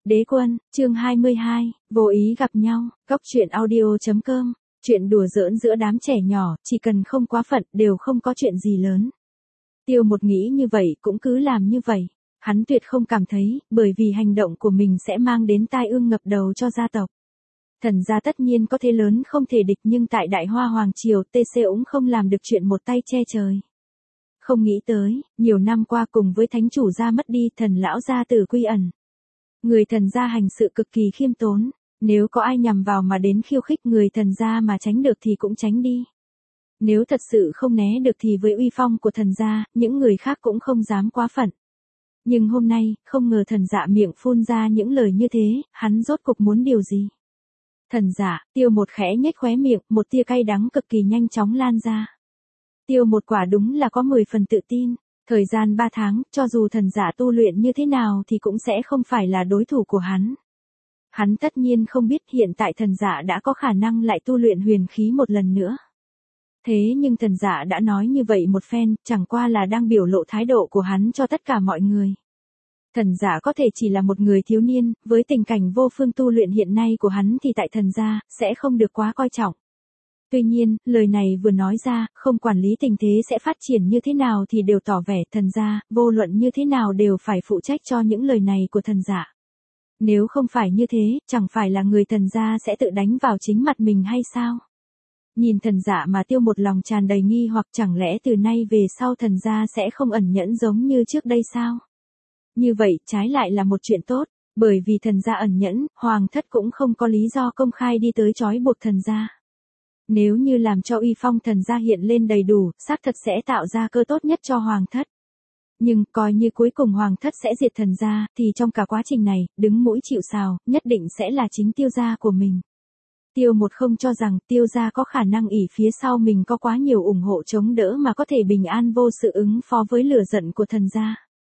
Đế quân, chương 22, vô ý gặp nhau, góc truyện audio.com, chuyện đùa giỡn giữa đám trẻ nhỏ, chỉ cần không quá phận đều không có chuyện gì lớn. Tiêu một nghĩ như vậy cũng cứ làm như vậy, hắn tuyệt không cảm thấy, bởi vì hành động của mình sẽ mang đến tai ương ngập đầu cho gia tộc. Thần gia tất nhiên có thế lớn không thể địch nhưng tại Đại Hoa Hoàng Triều TC cũng không làm được chuyện một tay che trời. Không nghĩ tới, nhiều năm qua cùng với thánh chủ gia mất đi thần lão gia tử quy ẩn. Người thần gia hành sự cực kỳ khiêm tốn, nếu có ai nhằm vào mà đến khiêu khích người thần gia mà tránh được thì cũng tránh đi. Nếu thật sự không né được thì với uy phong của thần gia, những người khác cũng không dám quá phận. Nhưng hôm nay, không ngờ thần dạ miệng phun ra những lời như thế, hắn rốt cục muốn điều gì? Thần dạ, Tiêu một khẽ nhếch khóe miệng, một tia cay đắng cực kỳ nhanh chóng lan ra. Tiêu một quả đúng là có 10 phần tự tin. Thời gian 3 tháng, cho dù thần giả tu luyện như thế nào thì cũng sẽ không phải là đối thủ của hắn. Hắn tất nhiên không biết hiện tại thần giả đã có khả năng lại tu luyện huyền khí một lần nữa. Thế nhưng thần giả đã nói như vậy một phen, chẳng qua là đang biểu lộ thái độ của hắn cho tất cả mọi người. Thần giả có thể chỉ là một người thiếu niên, với tình cảnh vô phương tu luyện hiện nay của hắn thì tại thần gia, sẽ không được quá coi trọng. Tuy nhiên, lời này vừa nói ra, không quản lý tình thế sẽ phát triển như thế nào thì đều tỏ vẻ thần gia, vô luận như thế nào đều phải phụ trách cho những lời này của thần giả. Nếu không phải như thế, chẳng phải là người thần gia sẽ tự đánh vào chính mặt mình hay sao? Nhìn thần giả mà Tiêu một lòng tràn đầy nghi hoặc chẳng lẽ từ nay về sau thần gia sẽ không ẩn nhẫn giống như trước đây sao? Như vậy, trái lại là một chuyện tốt, bởi vì thần gia ẩn nhẫn, hoàng thất cũng không có lý do công khai đi tới trói buộc thần gia. Nếu như làm cho uy phong thần gia hiện lên đầy đủ, xác thật sẽ tạo ra cơ tốt nhất cho hoàng thất. Nhưng, coi như cuối cùng hoàng thất sẽ diệt thần gia, thì trong cả quá trình này, đứng mũi chịu sào, nhất định sẽ là chính Tiêu gia của mình. Tiêu một không cho rằng Tiêu gia có khả năng ỷ phía sau mình có quá nhiều ủng hộ chống đỡ mà có thể bình an vô sự ứng phó với lửa giận của thần gia.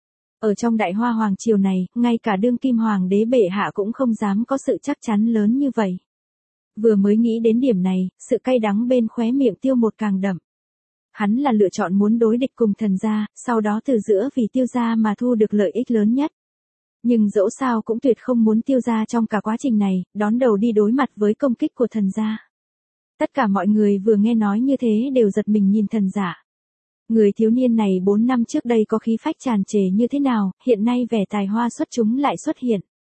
Ở trong Đại Hoa Hoàng Triều này, ngay cả đương kim hoàng đế bệ hạ cũng không dám có sự chắc chắn lớn như vậy. Vừa mới nghĩ đến điểm này, sự cay đắng bên khóe miệng Tiêu một càng đậm. Hắn là lựa chọn muốn đối địch cùng thần gia, sau đó từ giữa vì Tiêu gia mà thu được lợi ích lớn nhất. Nhưng dẫu sao cũng tuyệt không muốn Tiêu gia trong cả quá trình này, đón đầu đi đối mặt với công kích của thần gia. Tất cả mọi người vừa nghe nói như thế đều giật mình nhìn thần giả. Người thiếu niên này 4 năm trước đây có khí phách tràn trề như thế nào, hiện nay vẻ tài hoa xuất chúng lại xuất hiện.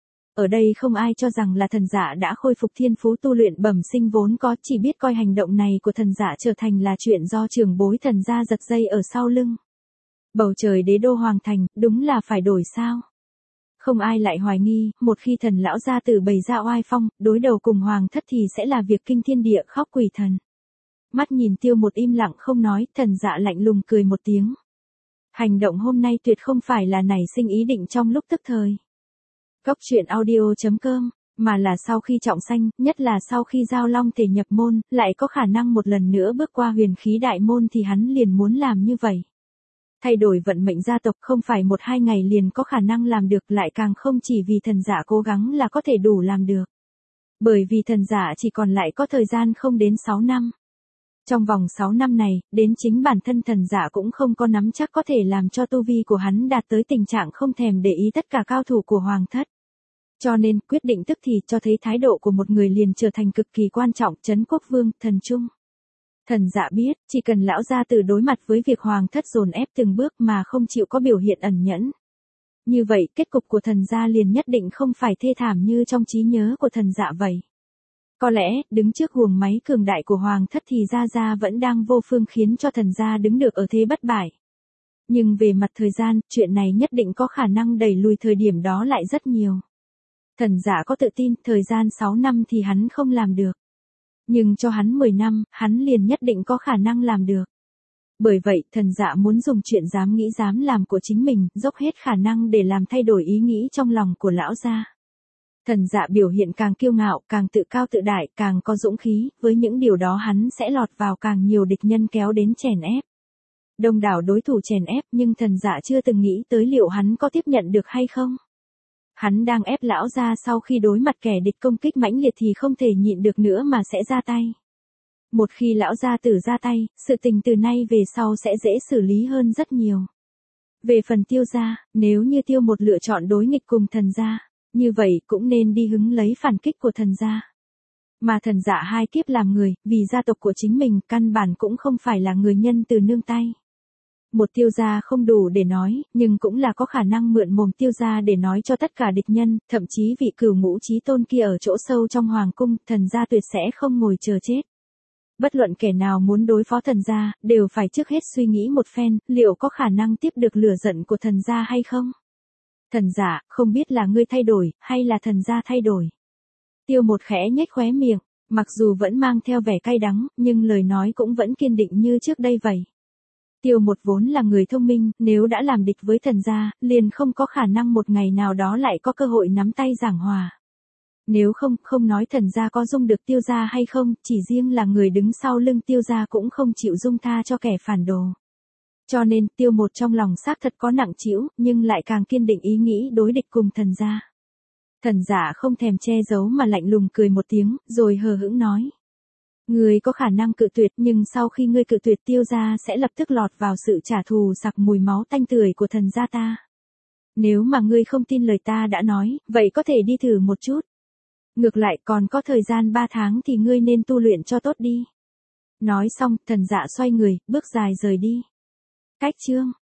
Ở đây không ai cho rằng là thần giả đã khôi phục thiên phú tu luyện bẩm sinh vốn có, chỉ biết coi hành động này của thần giả trở thành là chuyện do trưởng bối thần gia giật dây ở sau lưng. Bầu trời đế đô hoàng thành, đúng là phải đổi sao? Không ai lại hoài nghi, một khi thần lão gia tử bày ra oai phong, đối đầu cùng hoàng thất thì sẽ là việc kinh thiên địa khóc quỷ thần. Mắt nhìn Tiêu một im lặng không nói, thần dạ lạnh lùng cười một tiếng. Hành động hôm nay tuyệt không phải là nảy sinh ý định trong lúc tức thời. Góc truyện audio.com, mà là sau khi trọng sanh, nhất là sau khi Giao Long thể nhập môn, lại có khả năng một lần nữa bước qua huyền khí đại môn thì hắn liền muốn làm như vậy. Thay đổi vận mệnh gia tộc không phải 1-2 ngày liền có khả năng làm được, lại càng không chỉ vì thần giả cố gắng là có thể đủ làm được. Bởi vì thần giả chỉ còn lại có thời gian không đến 6 năm. Trong vòng 6 năm này, đến chính bản thân thần giả cũng không có nắm chắc có thể làm cho tu vi của hắn đạt tới tình trạng không thèm để ý tất cả cao thủ của hoàng thất. Cho nên, quyết định tức thì cho thấy thái độ của một người liền trở thành cực kỳ quan trọng, Trấn Quốc Vương, thần trung. Thần giả biết, chỉ cần lão gia tử đối mặt với việc hoàng thất dồn ép từng bước mà không chịu có biểu hiện ẩn nhẫn. Như vậy, kết cục của thần gia liền nhất định không phải thê thảm như trong trí nhớ của thần dạ vậy. Có lẽ, đứng trước guồng máy cường đại của hoàng thất thì Gia vẫn đang vô phương khiến cho thần gia đứng được ở thế bất bại. Nhưng về mặt thời gian, chuyện này nhất định có khả năng đẩy lùi thời điểm đó lại rất nhiều. Thần giả có tự tin, thời gian 6 năm thì hắn không làm được. Nhưng cho hắn 10 năm, hắn liền nhất định có khả năng làm được. Bởi vậy, thần giả muốn dùng chuyện dám nghĩ dám làm của chính mình, dốc hết khả năng để làm thay đổi ý nghĩ trong lòng của lão gia. Thần dạ biểu hiện càng kiêu ngạo, càng tự cao tự đại, càng có dũng khí, với những điều đó hắn sẽ lọt vào càng nhiều địch nhân kéo đến chèn ép. Đông đảo đối thủ chèn ép nhưng thần dạ chưa từng nghĩ tới liệu hắn có tiếp nhận được hay không. Hắn đang ép lão gia sau khi đối mặt kẻ địch công kích mãnh liệt thì không thể nhịn được nữa mà sẽ ra tay. Một khi lão gia tử ra tay, sự tình từ nay về sau sẽ dễ xử lý hơn rất nhiều. Về phần Tiêu gia, nếu như Tiêu một lựa chọn đối nghịch cùng thần gia, như vậy cũng nên đi hứng lấy phản kích của thần gia. Mà thần dạ hai kiếp làm người, vì gia tộc của chính mình, căn bản cũng không phải là người nhân từ nương tay. Một Tiêu gia không đủ để nói, nhưng cũng là có khả năng mượn mồm Tiêu gia để nói cho tất cả địch nhân, thậm chí vị cửu ngũ chí tôn kia ở chỗ sâu trong hoàng cung, thần gia tuyệt sẽ không ngồi chờ chết. Bất luận kẻ nào muốn đối phó thần gia, đều phải trước hết suy nghĩ một phen, liệu có khả năng tiếp được lửa giận của thần gia hay không? Thần dạ, không biết là ngươi thay đổi, hay là thần gia thay đổi? Tiêu một khẽ nhếch khóe miệng, mặc dù vẫn mang theo vẻ cay đắng, nhưng lời nói cũng vẫn kiên định như trước đây vậy. Tiêu một vốn là người thông minh, nếu đã làm địch với thần gia, liền không có khả năng một ngày nào đó lại có cơ hội nắm tay giảng hòa. Nếu không nói thần gia có dung được Tiêu gia hay không, chỉ riêng là người đứng sau lưng Tiêu gia cũng không chịu dung tha cho kẻ phản đồ. Cho nên, Tiêu một trong lòng xác thật có nặng trĩu, nhưng lại càng kiên định ý nghĩ đối địch cùng thần gia. Thần giả không thèm che giấu mà lạnh lùng cười một tiếng, rồi hờ hững nói. Ngươi có khả năng cự tuyệt, nhưng sau khi ngươi cự tuyệt Tiêu gia sẽ lập tức lọt vào sự trả thù sặc mùi máu tanh tưởi của thần gia ta. Nếu mà ngươi không tin lời ta đã nói, vậy có thể đi thử một chút. Ngược lại còn có thời gian 3 tháng thì ngươi nên tu luyện cho tốt đi. Nói xong, thần dạ xoay người, bước dài rời đi. Cách chương